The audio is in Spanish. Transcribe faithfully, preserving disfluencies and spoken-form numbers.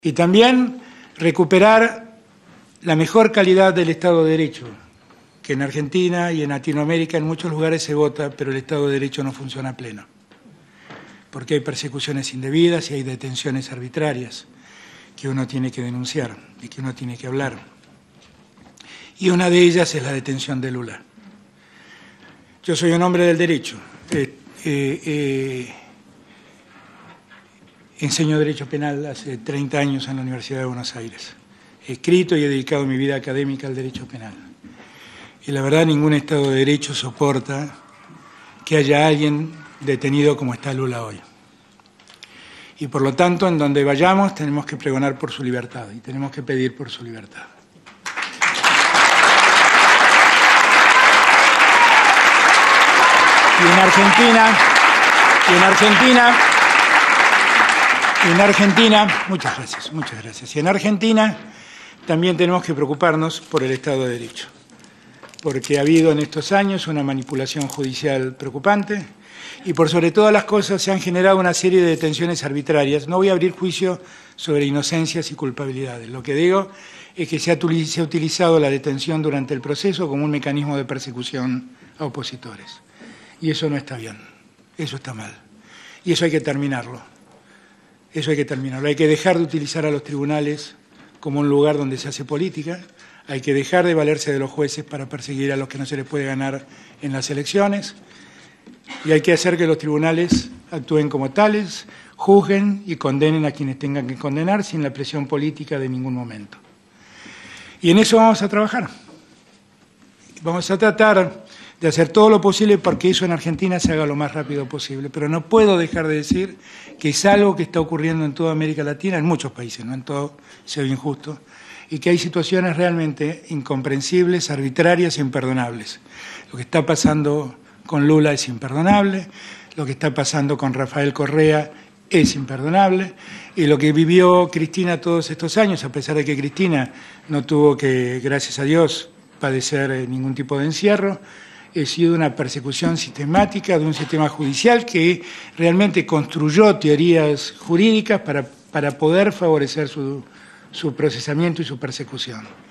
Y también recuperar la mejor calidad del Estado de Derecho, que en Argentina y en Latinoamérica en muchos lugares se vota, pero el Estado de Derecho no funciona a pleno, porque hay persecuciones indebidas y hay detenciones arbitrarias que uno tiene que denunciar y que uno tiene que hablar. Y una de ellas es la detención de Lula. Yo soy un hombre del derecho. Eh, eh, eh, enseño Derecho Penal hace treinta años en la Universidad de Buenos Aires. He escrito y he dedicado mi vida académica al derecho penal. Y la verdad, ningún Estado de Derecho soporta que haya alguien detenido como está Lula hoy. Y por lo tanto, en donde vayamos, tenemos que pregonar por su libertad y tenemos que pedir por su libertad. Y en Argentina, y en Argentina, y en Argentina, muchas gracias, muchas gracias. Y en Argentina también tenemos que preocuparnos por el Estado de Derecho, porque ha habido en estos años una manipulación judicial preocupante y por sobre todas las cosas se han generado una serie de detenciones arbitrarias. No voy a abrir juicio sobre inocencias y culpabilidades. Lo que digo es que se ha, se ha utilizado la detención durante el proceso como un mecanismo de persecución a opositores. Y eso no está bien, eso está mal. Y eso hay que terminarlo. Eso hay que terminarlo. Hay que dejar de utilizar a los tribunales como un lugar donde se hace política. Hay que dejar de valerse de los jueces para perseguir a los que no se les puede ganar en las elecciones. Y hay que hacer que los tribunales actúen como tales, juzguen y condenen a quienes tengan que condenar sin la presión política de ningún momento. Y en eso vamos a trabajar. Vamos a tratar de hacer todo lo posible porque eso en Argentina se haga lo más rápido posible. Pero no puedo dejar de decir que es algo que está ocurriendo en toda América Latina, en muchos países, no en todo, sea injusto, y que hay situaciones realmente incomprensibles, arbitrarias e imperdonables. Lo que está pasando con Lula es imperdonable, lo que está pasando con Rafael Correa es imperdonable, y lo que vivió Cristina todos estos años, a pesar de que Cristina no tuvo que, gracias a Dios, padecer ningún tipo de encierro, ha sido una persecución sistemática de un sistema judicial que realmente construyó teorías jurídicas para, para poder favorecer su, su procesamiento y su persecución.